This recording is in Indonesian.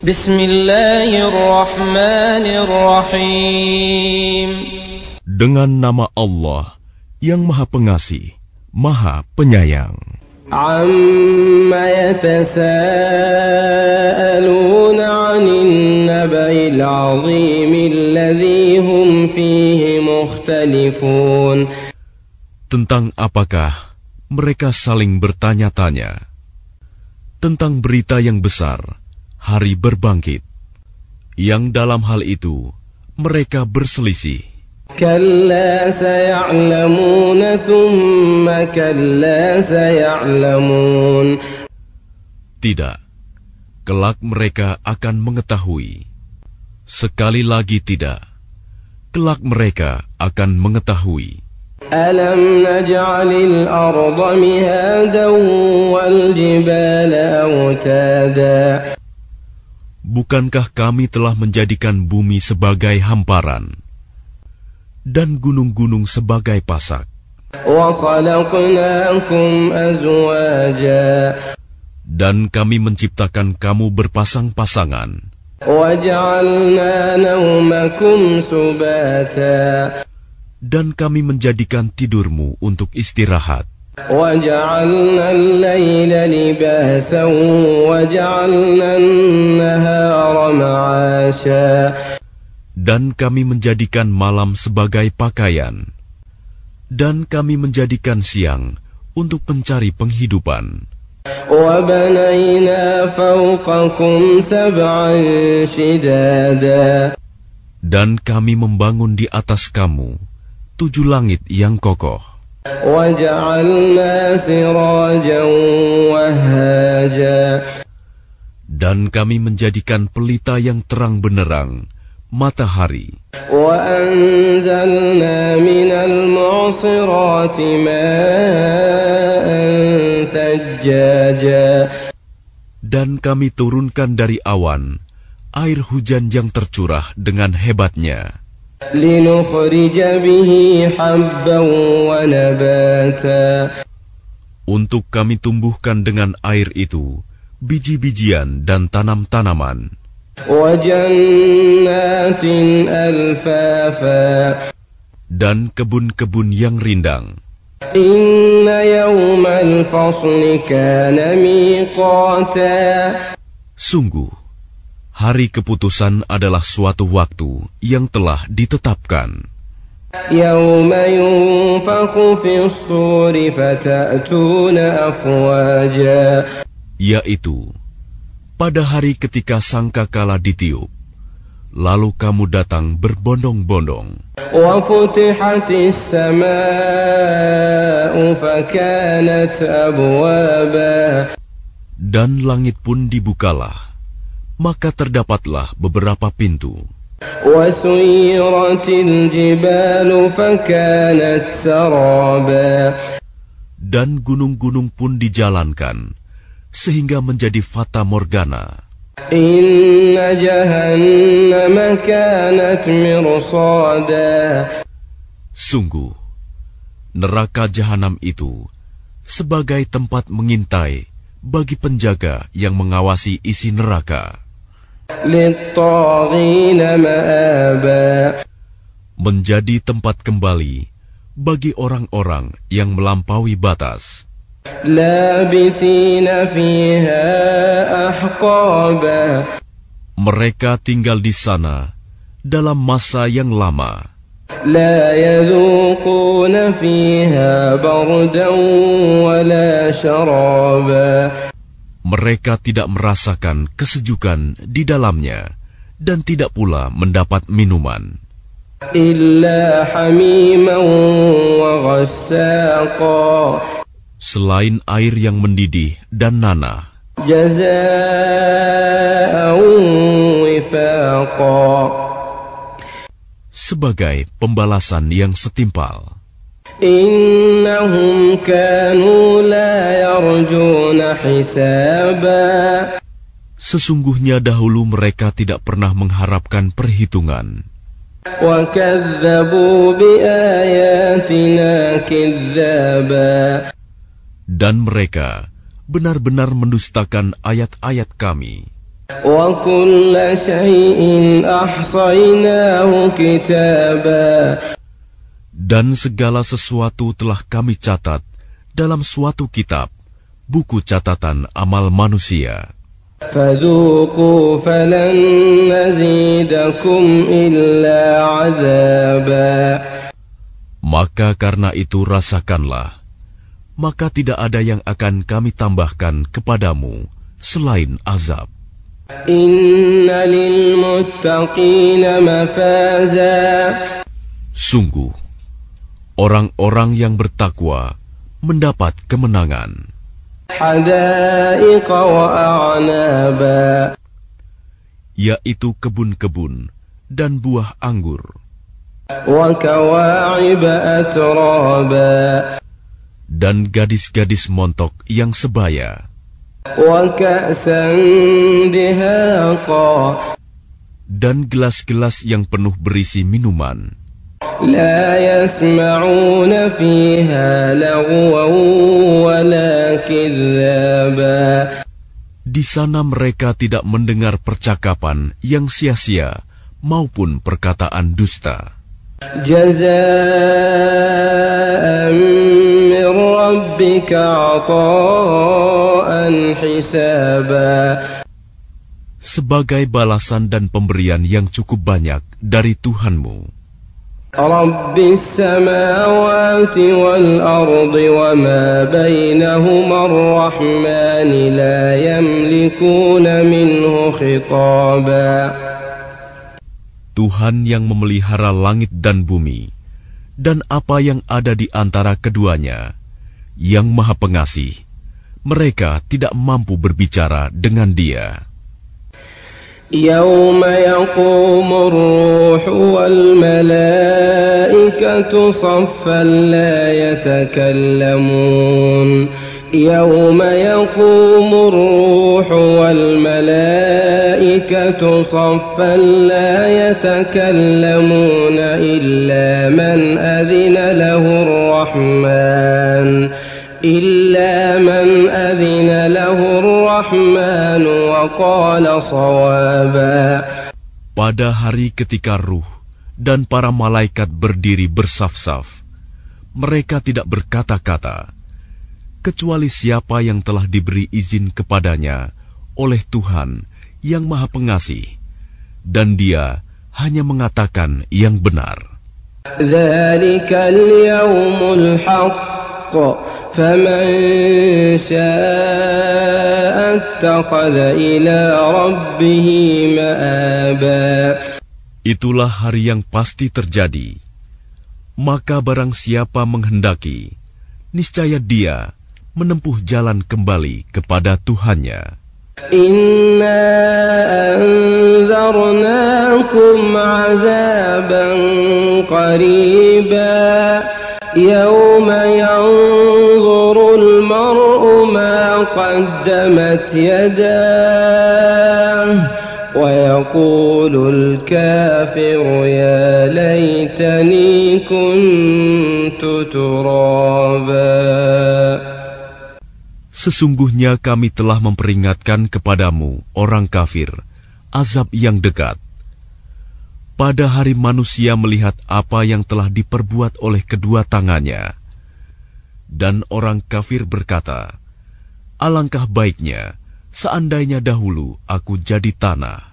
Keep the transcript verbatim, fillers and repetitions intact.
Bismillahirrahmanirrahim. Dengan nama Allah yang Maha Pengasih, Maha Penyayang. Amma yatasaaluna 'anil naba'il 'azim alladhi hum fihi mukhtalifun. Tentang apakah mereka saling bertanya-tanya? Tentang berita yang besar, hari berbangkit, yang dalam hal itu mereka berselisih. Kalla saya'lamuna thumma kalla saya'lamun. Tidak, kelak mereka akan mengetahui. Sekali lagi tidak, kelak mereka akan mengetahui. Alam naj'alil arda mihadan wal jibala awtada. Bukankah kami telah menjadikan bumi sebagai hamparan dan gunung-gunung sebagai pasak? Wa khalaqnakum azwaja. Dan kami menciptakan kamu berpasang-pasangan. Wa ja'alna nawmakum subata. Dan kami menjadikan tidurmu untuk istirahat. وَجَعَلْنَا اللَّيْلَ لِبَاسًا وَجَعَلْنَا النَّهَارَ مَعَاشًا. Dan kami menjadikan malam sebagai pakaian. Dan kami menjadikan siang untuk mencari penghidupan. وَبَنَيْنَا فَوْقَكُمْ سَبْعًا شِدَادًا. Dan kami membangun di atas kamu tujuh langit yang kokoh. وَجَعَلْنَا سِرَاجًا وَهَّاجًا. Dan kami menjadikan pelita yang terang benderang, matahari. وَأَنزَلْنَا مِنَ الْمُعْصِرَاتِ مَاءً ثَجَّاجًا. Dan kami turunkan dari awan air hujan yang tercurah dengan hebatnya. لِنُخْرِجَ بِهِ حَبًّا وَنَبَاتًا. Untuk kami tumbuhkan dengan air itu biji-bijian dan tanam-tanaman. وَجَنَّاتٍ أَلْفَافًا. Dan kebun-kebun yang rindang. إِنَّ يَوْمَ الْفَصْلِ كَانَ مِيقَاتًا. Sungguh, hari keputusan adalah suatu waktu yang telah ditetapkan. يَوْمَ يُنفَخُ فِي الصُّورِ فَتَأْتُونَ أَفْوَاجًا. Yaitu, pada hari ketika sangkakala ditiup, lalu kamu datang berbondong-bondong. وَفُتِحَتِ السَّمَاءُ فَكَانَتْ أَبْوَابًا. Dan langit pun dibukalah, maka terdapatlah beberapa pintu. وَسُيِّرَتِ الْجِبَالُ فَكَانَتْ سَرَابًا. Dan gunung-gunung pun dijalankan, sehingga menjadi fata morgana. إِنَّ جَهَنَّمَ كَانَتْ مِرْصَادًا. Sungguh, neraka jahanam itu sebagai tempat mengintai bagi penjaga yang mengawasi isi neraka. لِلطَّاغِينَ مَآبًا. Menjadi tempat kembali bagi orang-orang yang melampaui batas. لَابِثِينَ فِيهَا أَحْقَابًا. Mereka tinggal di sana dalam masa yang lama. لَا يَذُوقُونَ فِيهَا بَرْدًا وَلَا شَرَابًا. Mereka tidak merasakan kesejukan di dalamnya dan tidak pula mendapat minuman. إِلَّا حَمِيمًا وَغَسَّاقًا. Selain air yang mendidih dan nanah. جَزَاءً وِفَاقًا. Sebagai pembalasan yang setimpal. إِنَّهُمْ كَانُوا لَا يَرْجُونَ حِسَابًا. Sesungguhnya dahulu mereka tidak pernah mengharapkan perhitungan. وَكَذَّبُوا بِآيَاتِنَا كِذَّابًا. Dan mereka benar-benar mendustakan ayat-ayat kami. وكل شيء أحصيناه كتابا. Dan segala sesuatu telah kami catat dalam suatu kitab, buku catatan amal manusia. فذوقوا فلن نزيدكم إلا عذابا. Maka karena itu rasakanlah, maka tidak ada yang akan kami tambahkan kepadamu selain azab. Inna lil muttaqina mafaza. Sungguh, orang-orang yang bertakwa mendapat kemenangan. Hadaiqa wa a'naba. Yaitu kebun-kebun dan buah anggur. Wa kawa'iba atraba. Dan gadis-gadis montok yang sebaya. Wa ka'san dihaqa. Dan gelas-gelas yang penuh berisi minuman. La yasma'una fiha lagwan wala kidzaba. Di sana mereka tidak mendengar percakapan yang sia-sia maupun perkataan dusta. Jazaa'an min rabbika 'ata'an hisaba. Sebagai balasan dan pemberian yang cukup banyak dari Tuhanmu. Rabbis samawati wal ardi wa ma bainahuma ar-rahman la yamlikuna minhu khitaba. Tuhan yang memelihara langit dan bumi dan apa yang ada di antara keduanya, yang Maha Pengasih, mereka tidak mampu berbicara dengan Dia. يوم يقوم الروح والملائكة صفا لا يتكلمون يوم يقوم الروح والملائكة صفا لا يتكلمون إلا من أذن له الرحمن إلا من أذن له الرحمن وقال صوابا. Pada hari ketika ruh dan para malaikat berdiri bersaf-saf, mereka tidak berkata-kata, kecuali siapa yang telah diberi izin kepadanya oleh Tuhan yang Maha Pengasih, dan Dia hanya mengatakan yang benar. Dzalikal yaumul haqq. فَمَنْ شَاءَ اتَّخَذَ إِلَى رَبِّهِ مَآبًا. Itulah hari yang pasti terjadi. Maka barang siapa menghendaki, niscaya dia menempuh jalan kembali kepada Tuhannya. Inna anzarnakum 'adzaban qariba. يوم ينظر المرء ما قدمت يداه ويقول الكافر يا ليتني كنت ترابا. Sesungguhnya kami telah memperingatkan kepadamu, orang kafir, azab yang dekat. Pada hari manusia melihat apa yang telah diperbuat oleh kedua tangannya. Dan orang kafir berkata, alangkah baiknya seandainya dahulu aku jadi tanah.